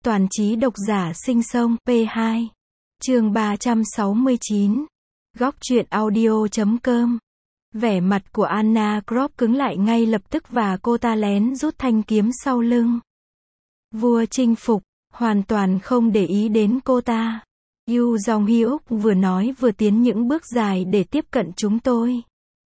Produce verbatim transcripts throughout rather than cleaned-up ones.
Toàn trí độc giả sinh sông, pê hai. Chương ba trăm sáu mươi chín. Góc truyện audio chấm com. Vẻ mặt của Anna Croft cứng lại ngay lập tức và cô ta lén rút thanh kiếm sau lưng. Vua chinh phục, hoàn toàn không để ý đến cô ta. Yu Jong-hyuk vừa nói vừa tiến những bước dài để tiếp cận chúng tôi.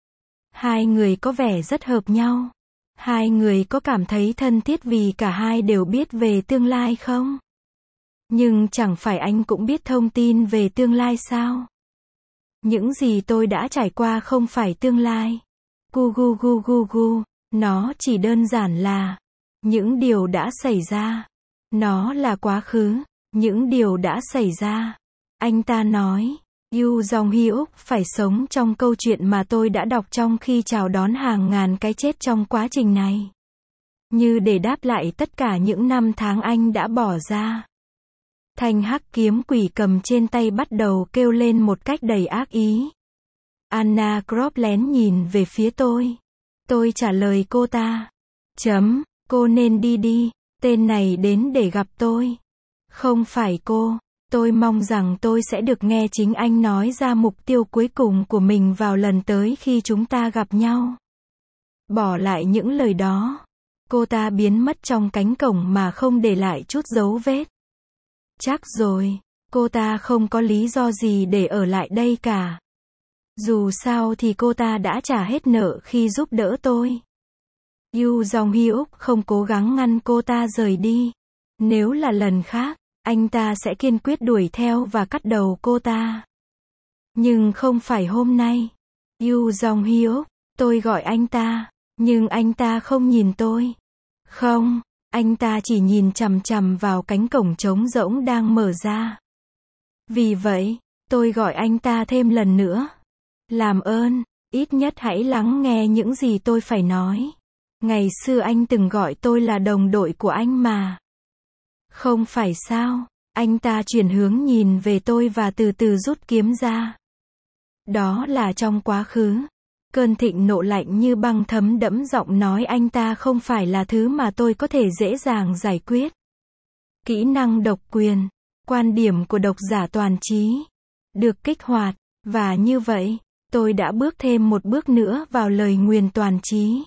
Hai người có vẻ rất hợp nhau. Hai người có cảm thấy thân thiết vì cả hai đều biết về tương lai không? Nhưng chẳng phải anh cũng biết thông tin về tương lai sao? Những gì tôi đã trải qua không phải tương lai. Gu gu gu gu gu, nó chỉ đơn giản là những điều đã xảy ra. Nó là quá khứ, những điều đã xảy ra. Anh ta nói, Yu Jong-hyuk phải sống trong câu chuyện mà tôi đã đọc trong khi chào đón hàng ngàn cái chết trong quá trình này. Như để đáp lại tất cả những năm tháng anh đã bỏ ra. Thanh hắc kiếm quỷ cầm trên tay bắt đầu kêu lên một cách đầy ác ý. Anna Croft lén nhìn về phía tôi. Tôi trả lời cô ta. Chấm, cô nên đi đi, tên này đến để gặp tôi. Không phải cô. Tôi mong rằng tôi sẽ được nghe chính anh nói ra mục tiêu cuối cùng của mình vào lần tới khi chúng ta gặp nhau. Bỏ lại những lời đó. Cô ta biến mất trong cánh cổng mà không để lại chút dấu vết. Chắc rồi, cô ta không có lý do gì để ở lại đây cả. Dù sao thì cô ta đã trả hết nợ khi giúp đỡ tôi. Yu Jong-hyuk không cố gắng ngăn cô ta rời đi. Nếu là lần khác, anh ta sẽ kiên quyết đuổi theo và cắt đầu cô ta. Nhưng không phải hôm nay. Yu Jong-hyuk, tôi gọi anh ta, nhưng anh ta không nhìn tôi. Không, anh ta chỉ nhìn chằm chằm vào cánh cổng trống rỗng đang mở ra. Vì vậy, tôi gọi anh ta thêm lần nữa. Làm ơn, ít nhất hãy lắng nghe những gì tôi phải nói. Ngày xưa anh từng gọi tôi là đồng đội của anh mà. Không phải sao? Anh ta chuyển hướng nhìn về tôi và từ từ rút kiếm ra. Đó là trong quá khứ. Cơn thịnh nộ lạnh như băng thấm đẫm giọng nói anh ta không phải là thứ mà tôi có thể dễ dàng giải quyết. Kỹ năng độc quyền, quan điểm của độc giả toàn trí, được kích hoạt, và như vậy, tôi đã bước thêm một bước nữa vào lời nguyền toàn trí.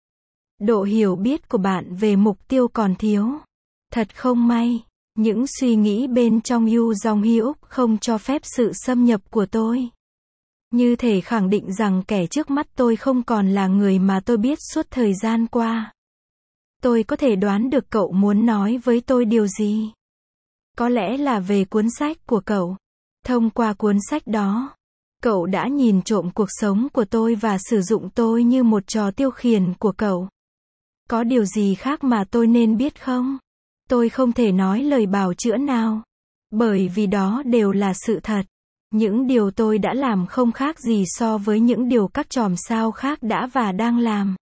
Độ hiểu biết của bạn về mục tiêu còn thiếu. Thật không may, những suy nghĩ bên trong Yu Jong-hyuk không cho phép sự xâm nhập của tôi. Như thể khẳng định rằng kẻ trước mắt tôi không còn là người mà tôi biết suốt thời gian qua. Tôi có thể đoán được cậu muốn nói với tôi điều gì. Có lẽ là về cuốn sách của cậu. Thông qua cuốn sách đó, cậu đã nhìn trộm cuộc sống của tôi và sử dụng tôi như một trò tiêu khiển của cậu. Có điều gì khác mà tôi nên biết không? Tôi không thể nói lời bào chữa nào. Bởi vì đó đều là sự thật. Những điều tôi đã làm không khác gì so với những điều các chòm sao khác đã và đang làm.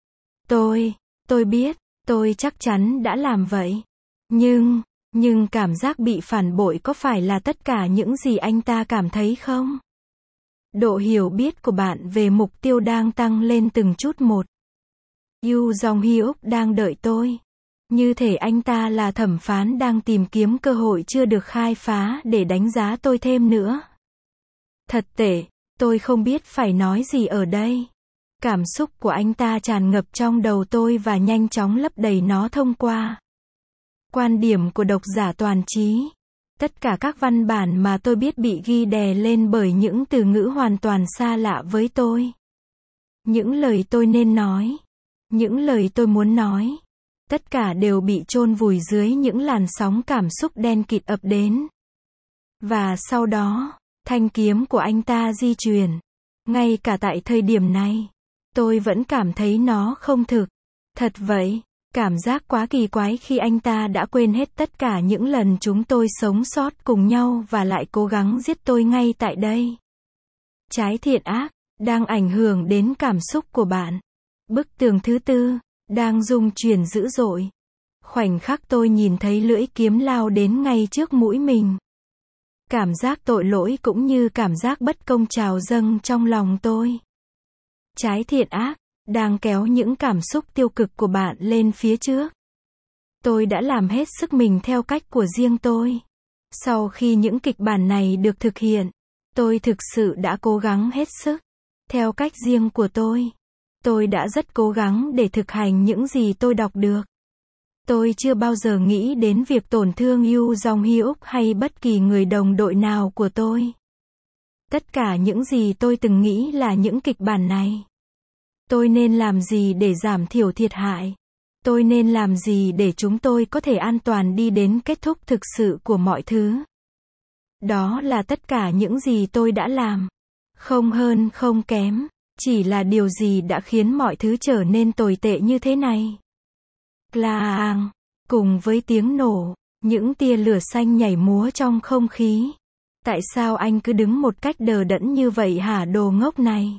Tôi, tôi biết, tôi chắc chắn đã làm vậy. Nhưng, nhưng cảm giác bị phản bội có phải là tất cả những gì anh ta cảm thấy không? Độ hiểu biết của bạn về mục tiêu đang tăng lên từng chút một. Yu Jong-hyuk đang đợi tôi. Như thể anh ta là thẩm phán đang tìm kiếm cơ hội chưa được khai phá để đánh giá tôi thêm nữa. Thật tệ, tôi không biết phải nói gì ở đây. Cảm xúc của anh ta tràn ngập trong đầu tôi và nhanh chóng lấp đầy nó thông qua quan điểm của độc giả toàn trí. Tất cả các văn bản mà tôi biết bị ghi đè lên bởi những từ ngữ hoàn toàn xa lạ với tôi. Những lời tôi nên nói, những lời tôi muốn nói, tất cả đều bị chôn vùi dưới những làn sóng cảm xúc đen kịt ập đến. Và sau đó, thanh kiếm của anh ta di chuyển. Ngay cả tại thời điểm này, tôi vẫn cảm thấy nó không thực. Thật vậy, cảm giác quá kỳ quái khi anh ta đã quên hết tất cả những lần chúng tôi sống sót cùng nhau và lại cố gắng giết tôi ngay tại đây. Trái thiện ác, đang ảnh hưởng đến cảm xúc của bạn. Bức tường thứ tư, đang rung chuyển dữ dội. Khoảnh khắc tôi nhìn thấy lưỡi kiếm lao đến ngay trước mũi mình. Cảm giác tội lỗi cũng như cảm giác bất công trào dâng trong lòng tôi. Trái thiện ác, đang kéo những cảm xúc tiêu cực của bạn lên phía trước. Tôi đã làm hết sức mình theo cách của riêng tôi. Sau khi những kịch bản này được thực hiện, tôi thực sự đã cố gắng hết sức. Theo cách riêng của tôi. Tôi đã rất cố gắng để thực hành những gì tôi đọc được. Tôi chưa bao giờ nghĩ đến việc tổn thương Yoo Jong-hyuk hay bất kỳ người đồng đội nào của tôi. Tất cả những gì tôi từng nghĩ là những kịch bản này. Tôi nên làm gì để giảm thiểu thiệt hại? Tôi nên làm gì để chúng tôi có thể an toàn đi đến kết thúc thực sự của mọi thứ? Đó là tất cả những gì tôi đã làm. Không hơn không kém. Chỉ là điều gì đã khiến mọi thứ trở nên tồi tệ như thế này? Klaang. Cùng với tiếng nổ, những tia lửa xanh nhảy múa trong không khí. Tại sao anh cứ đứng một cách đờ đẫn như vậy hả đồ ngốc này?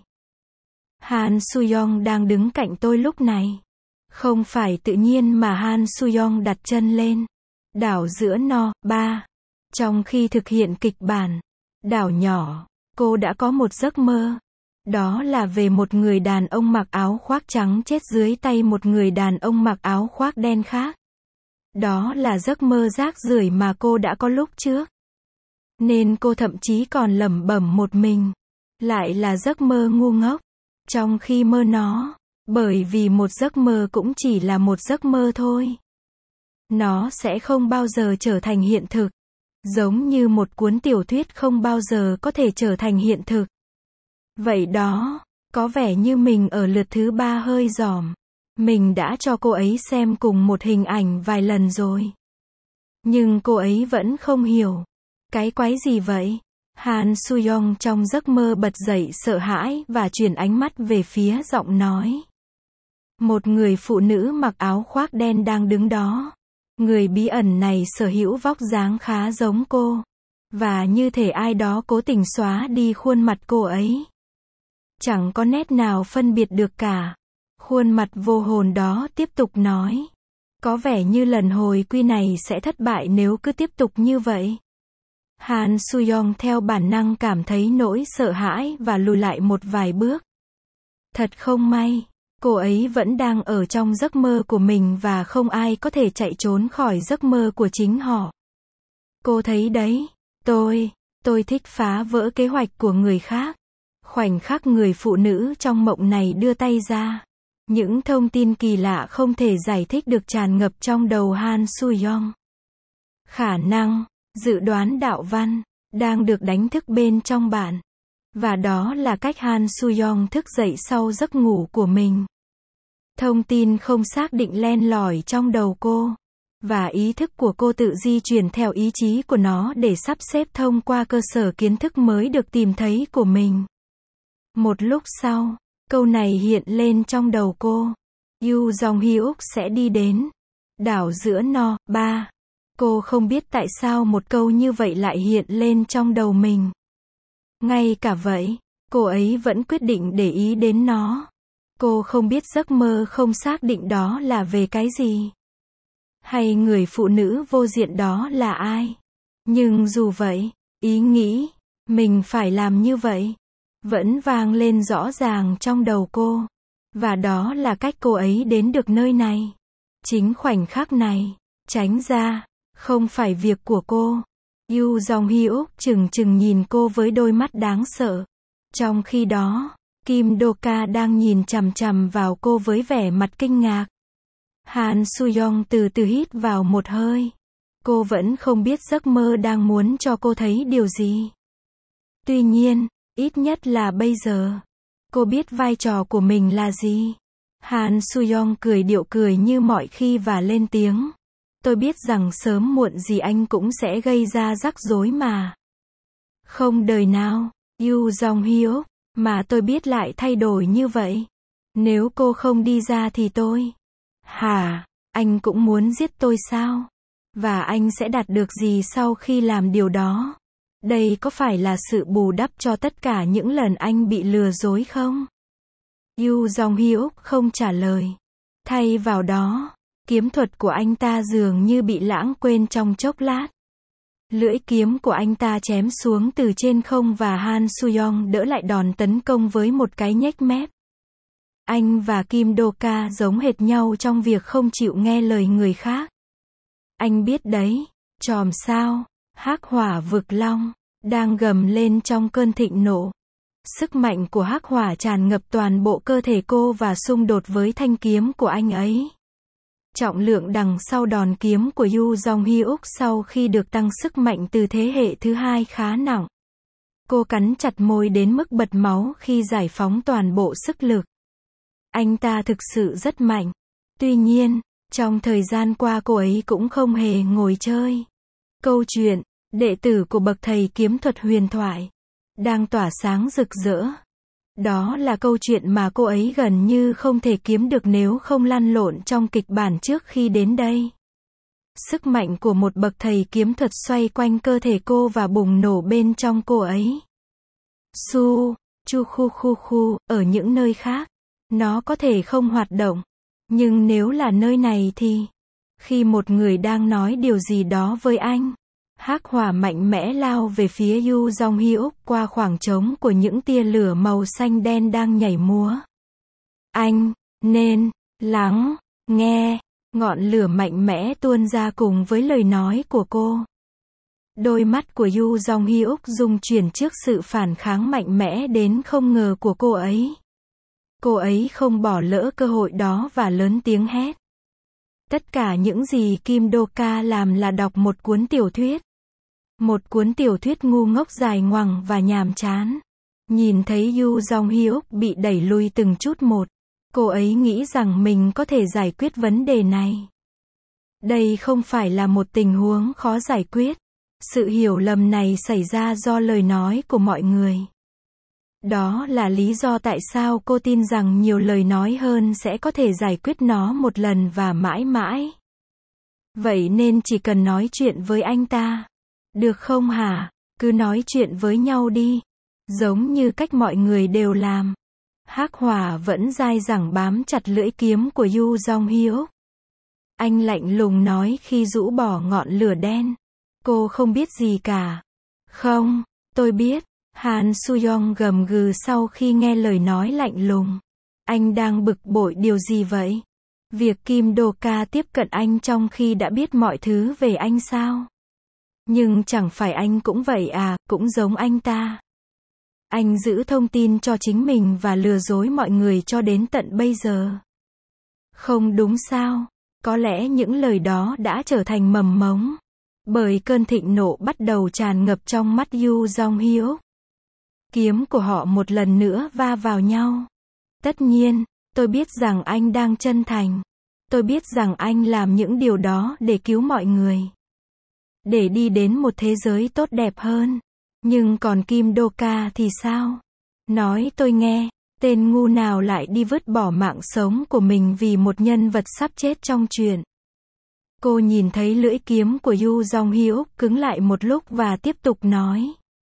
Han Soo-young đang đứng cạnh tôi lúc này. Không phải tự nhiên mà Han Soo-young đặt chân lên đảo giữa no ba. Trong khi thực hiện kịch bản đảo nhỏ, cô đã có một giấc mơ. Đó là về một người đàn ông mặc áo khoác trắng chết dưới tay một người đàn ông mặc áo khoác đen khác. Đó là giấc mơ rác rưởi mà cô đã có lúc trước. Nên cô thậm chí còn lẩm bẩm một mình. Lại là giấc mơ ngu ngốc. Trong khi mơ nó, bởi vì một giấc mơ cũng chỉ là một giấc mơ thôi. Nó sẽ không bao giờ trở thành hiện thực. Giống như một cuốn tiểu thuyết không bao giờ có thể trở thành hiện thực. Vậy đó, có vẻ như mình ở lượt thứ ba hơi dỏm. Mình đã cho cô ấy xem cùng một hình ảnh vài lần rồi. Nhưng cô ấy vẫn không hiểu. Cái quái gì vậy? Han Soo-young trong giấc mơ bật dậy sợ hãi và chuyển ánh mắt về phía giọng nói. Một người phụ nữ mặc áo khoác đen đang đứng đó. Người bí ẩn này sở hữu vóc dáng khá giống cô. Và như thể ai đó cố tình xóa đi khuôn mặt cô ấy. Chẳng có nét nào phân biệt được cả. Khuôn mặt vô hồn đó tiếp tục nói. Có vẻ như lần hồi quy này sẽ thất bại nếu cứ tiếp tục như vậy. Han Soo-young theo bản năng cảm thấy nỗi sợ hãi và lùi lại một vài bước. Thật không may, cô ấy vẫn đang ở trong giấc mơ của mình và không ai có thể chạy trốn khỏi giấc mơ của chính họ. Cô thấy đấy, tôi, tôi thích phá vỡ kế hoạch của người khác. Khoảnh khắc người phụ nữ trong mộng này đưa tay ra. Những thông tin kỳ lạ không thể giải thích được tràn ngập trong đầu Han Soo-young. Khả năng, dự đoán đạo văn, đang được đánh thức bên trong bạn. Và đó là cách Han Soo-young thức dậy sau giấc ngủ của mình. Thông tin không xác định len lỏi trong đầu cô. Và ý thức của cô tự di chuyển theo ý chí của nó để sắp xếp thông qua cơ sở kiến thức mới được tìm thấy của mình. Một lúc sau, câu này hiện lên trong đầu cô. Yoo Jong-hyuk sẽ đi đến đảo giữa no ba. Cô không biết tại sao một câu như vậy lại hiện lên trong đầu mình. Ngay cả vậy, cô ấy vẫn quyết định để ý đến nó. Cô không biết giấc mơ không xác định đó là về cái gì. Hay người phụ nữ vô diện đó là ai. Nhưng dù vậy, ý nghĩ, mình phải làm như vậy, vẫn vang lên rõ ràng trong đầu cô. Và đó là cách cô ấy đến được nơi này. Chính khoảnh khắc này, tránh ra, không phải việc của cô. Yoo Jong-hyuk chừng chừng nhìn cô với đôi mắt đáng sợ. Trong khi đó, Kim Do-ka đang nhìn chằm chằm vào cô với vẻ mặt kinh ngạc. Han Soo-young từ từ hít vào một hơi. Cô vẫn không biết giấc mơ đang muốn cho cô thấy điều gì. Tuy nhiên, ít nhất là bây giờ, cô biết vai trò của mình là gì. Han Soo-young cười điệu cười như mọi khi và lên tiếng. Tôi biết rằng sớm muộn gì anh cũng sẽ gây ra rắc rối mà. Không đời nào, Yoo Jong-hyuk, mà tôi biết lại thay đổi như vậy. Nếu cô không đi ra thì tôi... Hả, anh cũng muốn giết tôi sao? Và anh sẽ đạt được gì sau khi làm điều đó? Đây có phải là sự bù đắp cho tất cả những lần anh bị lừa dối không? Yoo Jong-hyuk không trả lời. Thay vào đó, kiếm thuật của anh ta dường như bị lãng quên trong chốc lát. Lưỡi kiếm của anh ta chém xuống từ trên không và Han Soo-young đỡ lại đòn tấn công với một cái nhếch mép. Anh và Kim Do-ka giống hệt nhau trong việc không chịu nghe lời người khác. Anh biết đấy, chòm sao, hắc hỏa vực long, đang gầm lên trong cơn thịnh nộ. Sức mạnh của hắc hỏa tràn ngập toàn bộ cơ thể cô và xung đột với thanh kiếm của anh ấy. Trọng lượng đằng sau đòn kiếm của Yu Jong-hyuk sau khi được tăng sức mạnh từ thế hệ thứ hai khá nặng. Cô cắn chặt môi đến mức bật máu khi giải phóng toàn bộ sức lực. Anh ta thực sự rất mạnh. Tuy nhiên, trong thời gian qua cô ấy cũng không hề ngồi chơi. Câu chuyện, đệ tử của bậc thầy kiếm thuật huyền thoại, đang tỏa sáng rực rỡ. Đó là câu chuyện mà cô ấy gần như không thể kiếm được nếu không lăn lộn trong kịch bản trước khi đến đây. Sức mạnh của một bậc thầy kiếm thuật xoay quanh cơ thể cô và bùng nổ bên trong cô ấy. Su, chu khu khu khu, ở những nơi khác, nó có thể không hoạt động. Nhưng nếu là nơi này thì, khi một người đang nói điều gì đó với anh, hắc hỏa mạnh mẽ lao về phía Yu Jong-hyuk qua khoảng trống của những tia lửa màu xanh đen đang nhảy múa. Anh nên lắng nghe, ngọn lửa mạnh mẽ tuôn ra cùng với lời nói của cô. Đôi mắt của Yu Jong-hyuk rung chuyển trước sự phản kháng mạnh mẽ đến không ngờ của cô ấy. Cô ấy không bỏ lỡ cơ hội đó và lớn tiếng hét. Tất cả những gì Kim Do-ka làm là đọc một cuốn tiểu thuyết. Một cuốn tiểu thuyết ngu ngốc dài ngoằng và nhàm chán. Nhìn thấy Yu Jong-hyuk bị đẩy lui từng chút một, cô ấy nghĩ rằng mình có thể giải quyết vấn đề này. Đây không phải là một tình huống khó giải quyết. Sự hiểu lầm này xảy ra do lời nói của mọi người. Đó là lý do tại sao cô tin rằng nhiều lời nói hơn sẽ có thể giải quyết nó một lần và mãi mãi. Vậy nên chỉ cần nói chuyện với anh ta. Được không hả? Cứ nói chuyện với nhau đi. Giống như cách mọi người đều làm. Hắc hỏa vẫn dai dẳng bám chặt lưỡi kiếm của Yu Jong-hyuk. Anh lạnh lùng nói khi rũ bỏ ngọn lửa đen. Cô không biết gì cả. Không, tôi biết. Han Soo-young gầm gừ sau khi nghe lời nói lạnh lùng. Anh đang bực bội điều gì vậy? Việc Kim Do-ka tiếp cận anh trong khi đã biết mọi thứ về anh sao? Nhưng chẳng phải anh cũng vậy à, cũng giống anh ta. Anh giữ thông tin cho chính mình và lừa dối mọi người cho đến tận bây giờ. Không đúng sao? Có lẽ những lời đó đã trở thành mầm mống. Bởi cơn thịnh nộ bắt đầu tràn ngập trong mắt Yu Jong-hyuk. Kiếm của họ một lần nữa va vào nhau. Tất nhiên, tôi biết rằng anh đang chân thành. Tôi biết rằng anh làm những điều đó để cứu mọi người. Để đi đến một thế giới tốt đẹp hơn. Nhưng còn Kim Do-ka thì sao? Nói tôi nghe, tên ngu nào lại đi vứt bỏ mạng sống của mình vì một nhân vật sắp chết trong truyện. Cô nhìn thấy lưỡi kiếm của Yu Jong-hyuk cứng lại một lúc và tiếp tục nói.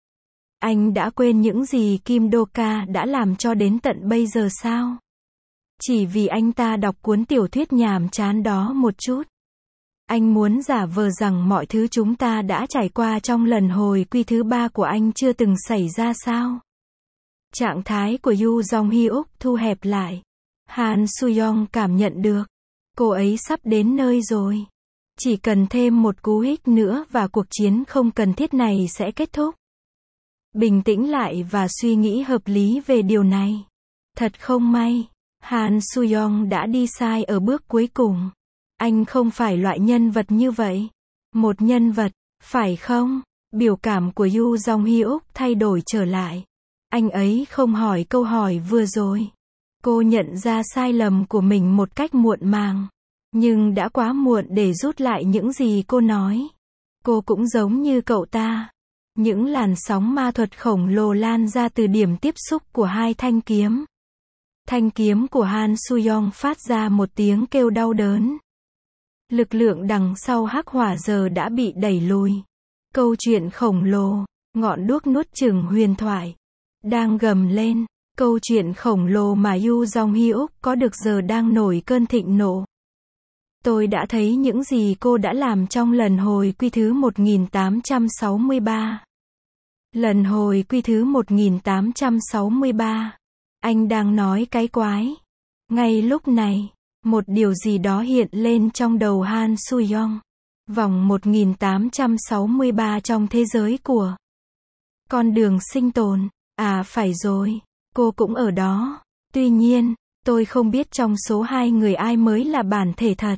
Anh đã quên những gì Kim Do-ka đã làm cho đến tận bây giờ sao? Chỉ vì anh ta đọc cuốn tiểu thuyết nhàm chán đó một chút. Anh muốn giả vờ rằng mọi thứ chúng ta đã trải qua trong lần hồi quy thứ ba của anh chưa từng xảy ra sao? Trạng thái của Yu Jong-hyuk thu hẹp lại. Han Soo-young cảm nhận được. Cô ấy sắp đến nơi rồi. Chỉ cần thêm một cú hích nữa và cuộc chiến không cần thiết này sẽ kết thúc. Bình tĩnh lại và suy nghĩ hợp lý về điều này. Thật không may, Han Soo-young đã đi sai ở bước cuối cùng. Anh không phải loại nhân vật như vậy. Một nhân vật, phải không? Biểu cảm của Yu Jong-hyuk thay đổi trở lại. Anh ấy không hỏi câu hỏi vừa rồi. Cô nhận ra sai lầm của mình một cách muộn màng. Nhưng đã quá muộn để rút lại những gì cô nói. Cô cũng giống như cậu ta. Những làn sóng ma thuật khổng lồ lan ra từ điểm tiếp xúc của hai thanh kiếm. Thanh kiếm của Han Soo-young phát ra một tiếng kêu đau đớn. Lực lượng đằng sau hắc hỏa giờ đã bị đẩy lùi. Câu chuyện khổng lồ, ngọn đuốc nuốt chửng huyền thoại, đang gầm lên. Câu chuyện khổng lồ mà Yu Jong-hyuk có được giờ đang nổi cơn thịnh nộ. Tôi đã thấy những gì cô đã làm trong lần hồi quy thứ một nghìn tám trăm sáu mươi ba. Lần hồi quy thứ một nghìn tám trăm sáu mươi ba. Anh đang nói cái quái. Ngay lúc này, một điều gì đó hiện lên trong đầu Han Soo-young. Vòng một nghìn tám trăm sáu mươi ba trong thế giới của con đường sinh tồn. À phải rồi, cô cũng ở đó. Tuy nhiên, tôi không biết trong số hai người ai mới là bản thể thật.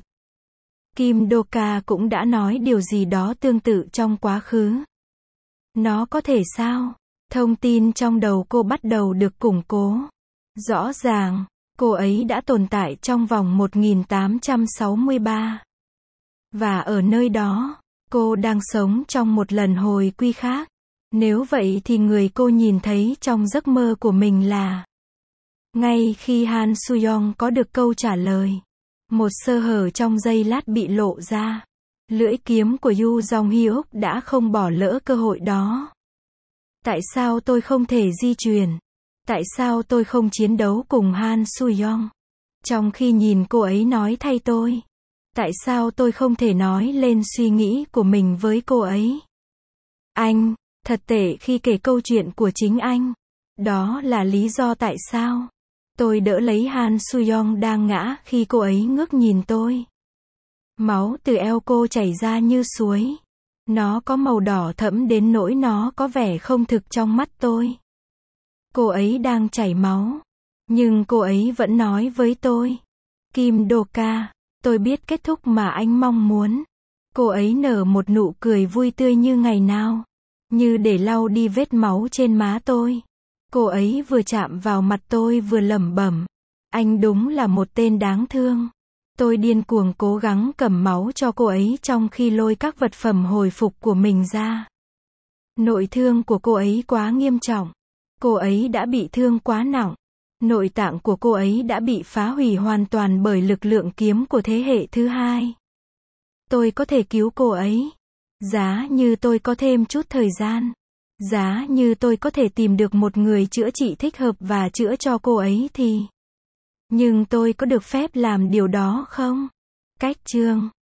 Kim Do-ka cũng đã nói điều gì đó tương tự trong quá khứ. Nó có thể sao? Thông tin trong đầu cô bắt đầu được củng cố. Rõ ràng, cô ấy đã tồn tại trong vòng một nghìn tám trăm sáu mươi ba. Và ở nơi đó, cô đang sống trong một lần hồi quy khác. Nếu vậy thì người cô nhìn thấy trong giấc mơ của mình là... Ngay khi Han Soo-young có được câu trả lời, một sơ hở trong giây lát bị lộ ra. Lưỡi kiếm của Yoo Jong-hyuk đã không bỏ lỡ cơ hội đó. Tại sao tôi không thể di chuyển? Tại sao tôi không chiến đấu cùng Han Soo-young? Trong khi nhìn cô ấy nói thay tôi. Tại sao tôi không thể nói lên suy nghĩ của mình với cô ấy? Anh, thật tệ khi kể câu chuyện của chính anh. Đó là lý do tại sao tôi đỡ lấy Han Soo-young đang ngã khi cô ấy ngước nhìn tôi. Máu từ eo cô chảy ra như suối. Nó có màu đỏ thẫm đến nỗi nó có vẻ không thực trong mắt tôi. Cô ấy đang chảy máu. Nhưng cô ấy vẫn nói với tôi. Kim Do-ka, tôi biết kết thúc mà anh mong muốn. Cô ấy nở một nụ cười vui tươi như ngày nào. Như để lau đi vết máu trên má tôi. Cô ấy vừa chạm vào mặt tôi vừa lẩm bẩm. Anh đúng là một tên đáng thương. Tôi điên cuồng cố gắng cầm máu cho cô ấy trong khi lôi các vật phẩm hồi phục của mình ra. Nội thương của cô ấy quá nghiêm trọng. Cô ấy đã bị thương quá nặng. Nội tạng của cô ấy đã bị phá hủy hoàn toàn bởi lực lượng kiếm của thế hệ thứ hai. Tôi có thể cứu cô ấy. Giá như tôi có thêm chút thời gian. Giá như tôi có thể tìm được một người chữa trị thích hợp và chữa cho cô ấy thì... Nhưng tôi có được phép làm điều đó không? Cách chương